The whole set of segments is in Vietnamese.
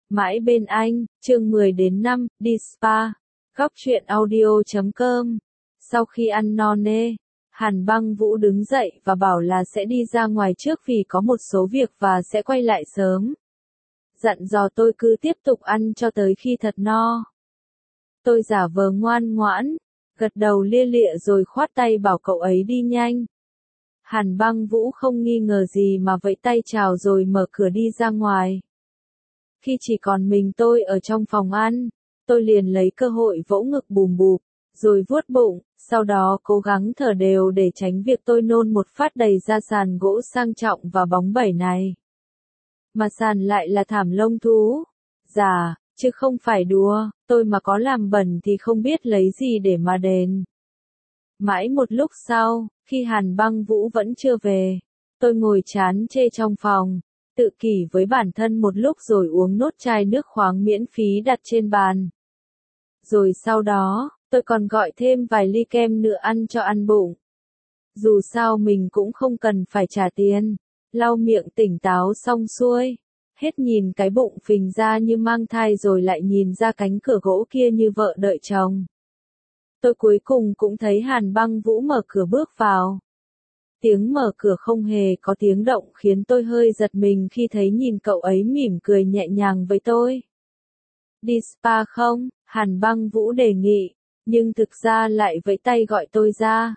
Mãi bên anh, chương 10 đến 5, đi spa. Góc truyện audio.com. Sau khi ăn no nê, Hàn Băng Vũ đứng dậy và bảo là sẽ đi ra ngoài trước vì có một số việc và sẽ quay lại sớm. Dặn dò tôi cứ tiếp tục ăn cho tới khi thật no. Tôi giả vờ ngoan ngoãn, gật đầu lia lịa rồi khoát tay bảo cậu ấy đi nhanh. Hàn Băng Vũ không nghi ngờ gì mà vẫy tay chào rồi mở cửa đi ra ngoài. Khi chỉ còn mình tôi ở trong phòng ăn, tôi liền lấy cơ hội vỗ ngực bùm bụp, rồi vuốt bụng, sau đó cố gắng thở đều để tránh việc tôi nôn một phát đầy ra sàn gỗ sang trọng và bóng bẩy này. Mà sàn lại là thảm lông thú. Dạ, chứ không phải đùa, tôi mà có làm bẩn thì không biết lấy gì để mà đền. Mãi một lúc sau, khi Hàn Băng Vũ vẫn chưa về, tôi ngồi chán chê trong phòng, tự kỷ với bản thân một lúc rồi uống nốt chai nước khoáng miễn phí đặt trên bàn. Rồi sau đó, tôi còn gọi thêm vài ly kem nữa ăn cho ăn bụng. Dù sao mình cũng không cần phải trả tiền. Lau miệng tỉnh táo xong xuôi, hết nhìn cái bụng phình ra như mang thai rồi lại nhìn ra cánh cửa gỗ kia như vợ đợi chồng. Tôi cuối cùng cũng thấy Hàn Băng Vũ mở cửa bước vào. Tiếng mở cửa không hề có tiếng động khiến tôi hơi giật mình khi thấy nhìn cậu ấy mỉm cười nhẹ nhàng với tôi. Đi spa không? Hàn Băng Vũ đề nghị, nhưng thực ra lại vẫy tay gọi tôi ra.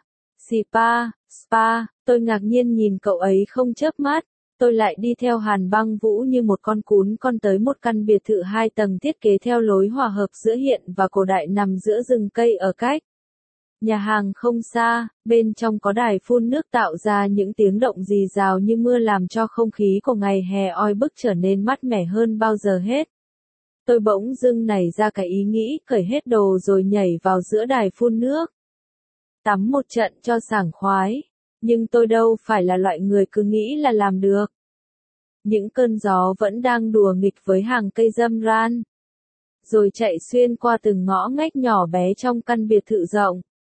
Spa, tôi ngạc nhiên nhìn cậu ấy không chớp mắt. Tôi lại đi theo Hàn Băng Vũ như một con cún con tới một căn biệt thự 2 tầng thiết kế theo lối hòa hợp giữa hiện và cổ đại nằm giữa rừng cây ở cách nhà hàng không xa. Bên trong có đài phun nước tạo ra những tiếng động rì rào như mưa làm cho không khí của ngày hè oi bức trở nên mát mẻ hơn bao giờ hết. Tôi bỗng dưng nảy ra cái ý nghĩ cởi hết đồ rồi nhảy vào giữa đài phun nước. Tắm một trận cho sảng khoái. Nhưng tôi đâu phải là loại người cứ nghĩ là làm được. Những cơn gió vẫn đang đùa nghịch với hàng cây dâm ran. Rồi chạy xuyên qua từng ngõ ngách nhỏ bé trong căn biệt thự rộng.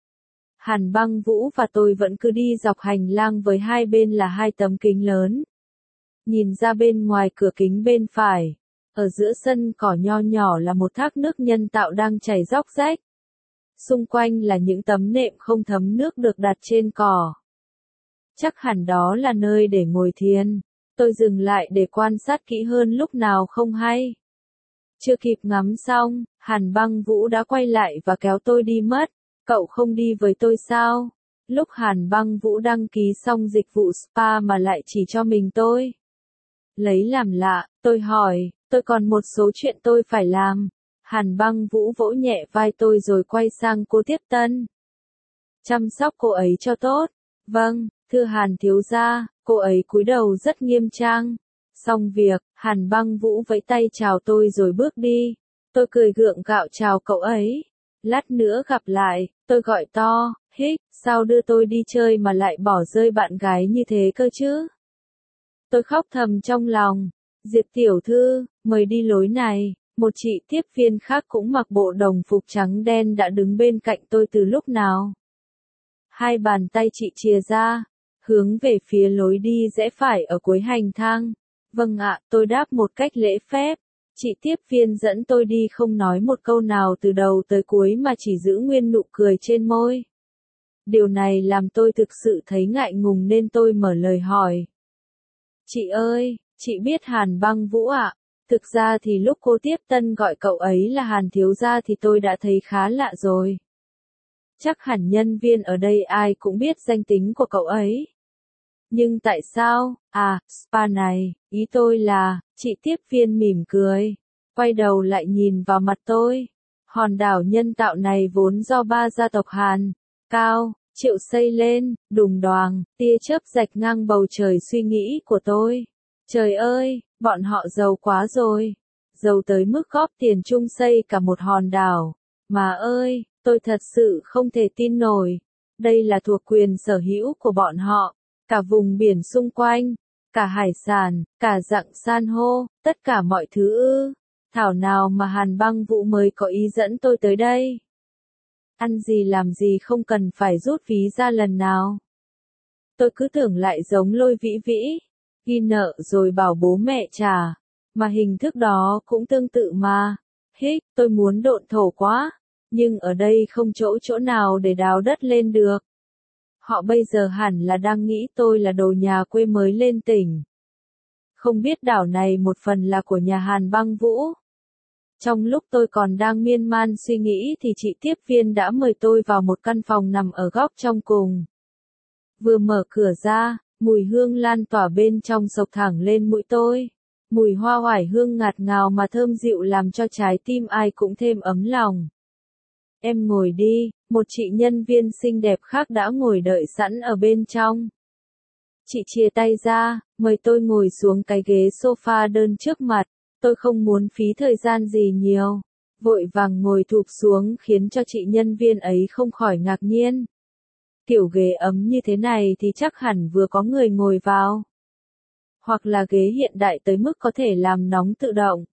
Hàn Băng Vũ và tôi vẫn cứ đi dọc hành lang với hai bên là 2 tấm kính lớn. Nhìn ra bên ngoài cửa kính bên phải, ở giữa sân cỏ nho nhỏ là một thác nước nhân tạo đang chảy róc rách. Xung quanh là những tấm nệm không thấm nước được đặt trên cỏ. Chắc hẳn đó là nơi để ngồi thiền. Tôi dừng lại để quan sát kỹ hơn lúc nào không hay. Chưa kịp ngắm xong, Hàn Băng Vũ đã quay lại và kéo tôi đi mất. Cậu không đi với tôi sao? Lúc Hàn Băng Vũ đăng ký xong dịch vụ spa mà lại chỉ cho mình tôi. Lấy làm lạ, tôi hỏi, tôi còn một số chuyện tôi phải làm. Hàn Băng Vũ vỗ nhẹ vai tôi rồi quay sang cô tiếp tân. Chăm sóc cô ấy cho tốt. Vâng, thưa Hàn thiếu gia. Cô ấy cúi đầu rất nghiêm trang. Xong việc, Hàn Băng Vũ vẫy tay chào tôi rồi bước đi. Tôi cười gượng gạo chào cậu ấy. Lát nữa gặp lại, tôi gọi to, hích, sao đưa tôi đi chơi mà lại bỏ rơi bạn gái như thế cơ chứ? Tôi khóc thầm trong lòng. Diệp tiểu thư, mời đi lối này. Một chị tiếp viên khác cũng mặc bộ đồng phục trắng đen đã đứng bên cạnh tôi từ lúc nào. Hai bàn tay chị chìa ra, hướng về phía lối đi rẽ phải ở cuối hành thang. Vâng ạ, tôi đáp một cách lễ phép. Chị tiếp viên dẫn tôi đi không nói một câu nào từ đầu tới cuối mà chỉ giữ nguyên nụ cười trên môi. Điều này làm tôi thực sự thấy ngại ngùng nên tôi mở lời hỏi. Chị ơi, chị biết Hàn Băng Vũ ạ? Thực ra thì lúc cô tiếp tân gọi cậu ấy là Hàn thiếu gia thì tôi đã thấy khá lạ rồi. Chắc hẳn nhân viên ở đây ai cũng biết danh tính của cậu ấy. Nhưng tại sao? Spa này, ý tôi là, chị tiếp viên mỉm cười, quay đầu lại nhìn vào mặt tôi. Hòn đảo nhân tạo này vốn do 3 gia tộc Hàn, Cao, Triệu xây lên, đùng đoàng, tia chớp rạch ngang bầu trời suy nghĩ của tôi. Trời ơi, bọn họ giàu quá rồi. Giàu tới mức góp tiền chung xây cả một hòn đảo. Mà ơi, tôi thật sự không thể tin nổi. Đây là thuộc quyền sở hữu của bọn họ. Cả vùng biển xung quanh, cả hải sản, cả rặng san hô, tất cả mọi thứ ư. Thảo nào mà Hàn Băng Vũ mới có ý dẫn tôi tới đây. Ăn gì làm gì không cần phải rút ví ra lần nào. Tôi cứ tưởng lại giống Lôi Vĩ Vĩ, ghi nợ rồi bảo bố mẹ trả. Mà hình thức đó cũng tương tự mà. Tôi muốn độn thổ quá, nhưng ở đây không chỗ nào để đào đất lên được. Họ bây giờ hẳn là đang nghĩ tôi là đồ nhà quê mới lên tỉnh. Không biết đảo này một phần là của nhà Hàn Băng Vũ. Trong lúc tôi còn đang miên man suy nghĩ thì chị tiếp viên đã mời tôi vào một căn phòng nằm ở góc trong cùng. Vừa mở cửa ra, mùi hương lan tỏa bên trong xộc thẳng lên mũi tôi. Mùi hoa oải hương ngạt ngào mà thơm dịu làm cho trái tim ai cũng thêm ấm lòng. Em ngồi đi, một chị nhân viên xinh đẹp khác đã ngồi đợi sẵn ở bên trong. Chị chia tay ra, mời tôi ngồi xuống cái ghế sofa đơn trước mặt. Tôi không muốn phí thời gian gì nhiều. Vội vàng ngồi thụp xuống khiến cho chị nhân viên ấy không khỏi ngạc nhiên. Kiểu ghế ấm như thế này thì chắc hẳn vừa có người ngồi vào. Hoặc là ghế hiện đại tới mức có thể làm nóng tự động.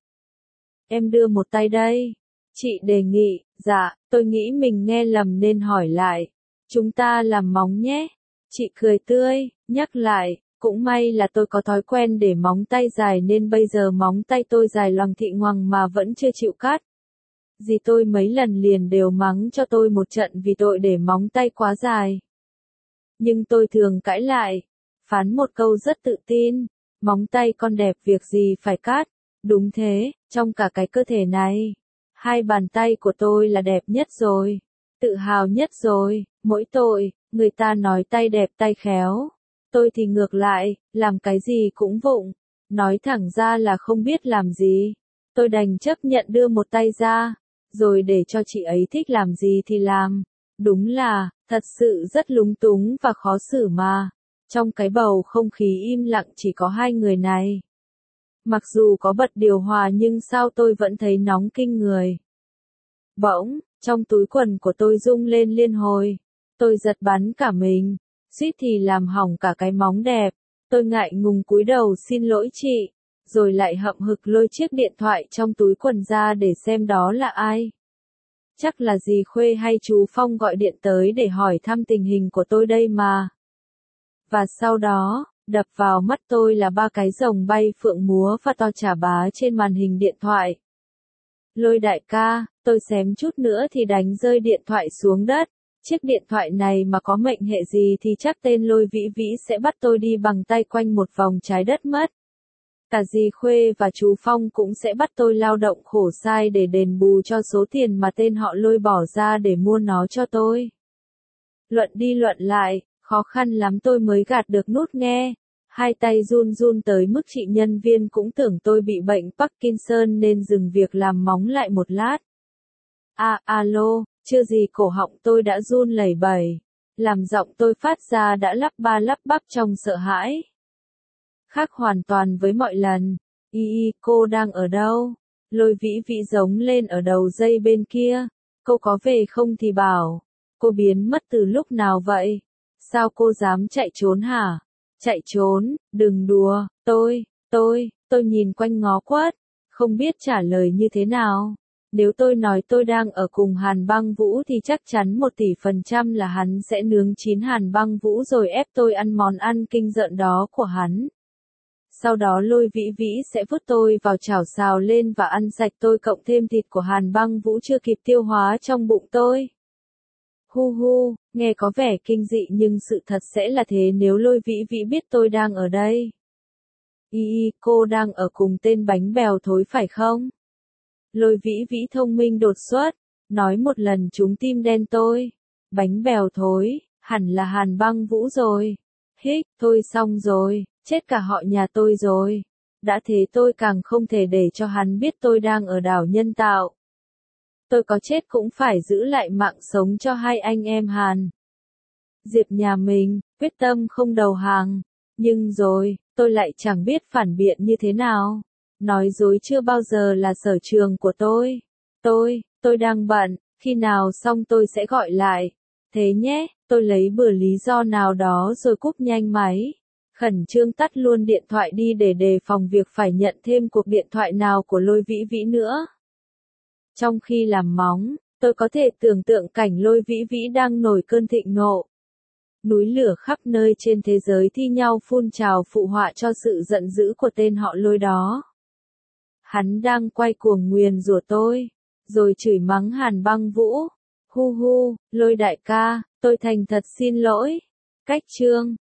Em đưa một tay đây. Chị đề nghị. Dạ, tôi nghĩ mình nghe lầm nên hỏi lại. Chúng ta làm móng nhé. Chị cười tươi, nhắc lại. Cũng may là tôi có thói quen để móng tay dài nên bây giờ móng tay tôi dài loằng thị ngoằng mà vẫn chưa chịu cắt. Dì tôi mấy lần liền đều mắng cho tôi một trận vì tội để móng tay quá dài. Nhưng tôi thường cãi lại. Phán một câu rất tự tin. Móng tay con đẹp việc gì phải cắt. Đúng thế, trong cả cái cơ thể này. Hai bàn tay của tôi là đẹp nhất rồi. Tự hào nhất rồi. Mỗi tội, người ta nói tay đẹp tay khéo. Tôi thì ngược lại, làm cái gì cũng vụng. Nói thẳng ra là không biết làm gì. Tôi đành chấp nhận đưa một tay ra. Rồi để cho chị ấy thích làm gì thì làm. Đúng là, thật sự rất lúng túng và khó xử mà. Trong cái bầu không khí im lặng chỉ có hai người này. Mặc dù có bật điều hòa nhưng sao tôi vẫn thấy nóng kinh người. Bỗng, trong túi quần của tôi rung lên liên hồi. Tôi giật bắn cả mình. Suýt thì làm hỏng cả cái móng đẹp. Tôi ngại ngùng cúi đầu xin lỗi chị. Rồi lại hậm hực lôi chiếc điện thoại trong túi quần ra để xem đó là ai. Chắc là dì Khuê hay chú Phong gọi điện tới để hỏi thăm tình hình của tôi đây mà. Và sau đó, đập vào mắt tôi là ba cái rồng bay phượng múa và to chả bá trên màn hình điện thoại. Lôi đại ca, tôi xém chút nữa thì đánh rơi điện thoại xuống đất. Chiếc điện thoại này mà có mệnh hệ gì thì chắc tên Lôi Vĩ Vĩ sẽ bắt tôi đi bằng tay quanh một vòng trái đất mất. Cả dì Khuê và chú Phong cũng sẽ bắt tôi lao động khổ sai để đền bù cho số tiền mà tên họ Lôi bỏ ra để mua nó cho tôi. Luận đi luận lại, khó khăn lắm tôi mới gạt được nút nghe. Hai tay run run tới mức chị nhân viên cũng tưởng tôi bị bệnh Parkinson nên dừng việc làm móng lại một lát. Alo, chưa gì cổ họng tôi đã run lẩy bẩy. Làm giọng tôi phát ra đã lắp ba lắp bắp trong sợ hãi. Khác hoàn toàn với mọi lần. Cô đang ở đâu? Lôi Vĩ Vĩ giống lên ở đầu dây bên kia. Cô có về không thì bảo. Cô biến mất từ lúc nào vậy? Sao cô dám chạy trốn hả? Chạy trốn, đừng đùa, tôi nhìn quanh ngó quất, không biết trả lời như thế nào. Nếu tôi nói tôi đang ở cùng Hàn Băng Vũ thì chắc chắn 1.000.000% là hắn sẽ nướng chín Hàn Băng Vũ rồi ép tôi ăn món ăn kinh rợn đó của hắn. Sau đó Lôi Vĩ Vĩ sẽ vứt tôi vào chảo xào lên và ăn sạch tôi cộng thêm thịt của Hàn Băng Vũ chưa kịp tiêu hóa trong bụng tôi. Hu, nghe có vẻ kinh dị nhưng sự thật sẽ là thế nếu Lôi Vĩ Vĩ biết tôi đang ở đây. Cô đang ở cùng tên bánh bèo thối phải không? Lôi Vĩ Vĩ thông minh đột xuất, nói một lần trúng tim đen tôi. Bánh bèo thối, hẳn là Hàn Băng Vũ rồi. Thôi xong rồi, chết cả họ nhà tôi rồi. Đã thế tôi càng không thể để cho hắn biết tôi đang ở đảo nhân tạo. Tôi có chết cũng phải giữ lại mạng sống cho hai anh em Hàn. Diệp nhà mình, quyết tâm không đầu hàng. Nhưng rồi, tôi lại chẳng biết phản biện như thế nào. Nói dối chưa bao giờ là sở trường của tôi. Tôi đang bận, khi nào xong tôi sẽ gọi lại. Thế nhé, tôi lấy bừa lý do nào đó rồi cúp nhanh máy. Khẩn trương tắt luôn điện thoại đi để đề phòng việc phải nhận thêm cuộc điện thoại nào của Lôi Vĩ Vĩ nữa. Trong khi làm móng, tôi có thể tưởng tượng cảnh Lôi Vĩ Vĩ đang nổi cơn thịnh nộ. Núi lửa khắp nơi trên thế giới thi nhau phun trào phụ họa cho sự giận dữ của tên họ Lôi đó. Hắn đang quay cuồng nguyền rủa tôi, rồi chửi mắng Hàn Băng Vũ. Hu hu, Lôi đại ca, tôi thành thật xin lỗi. Cách chương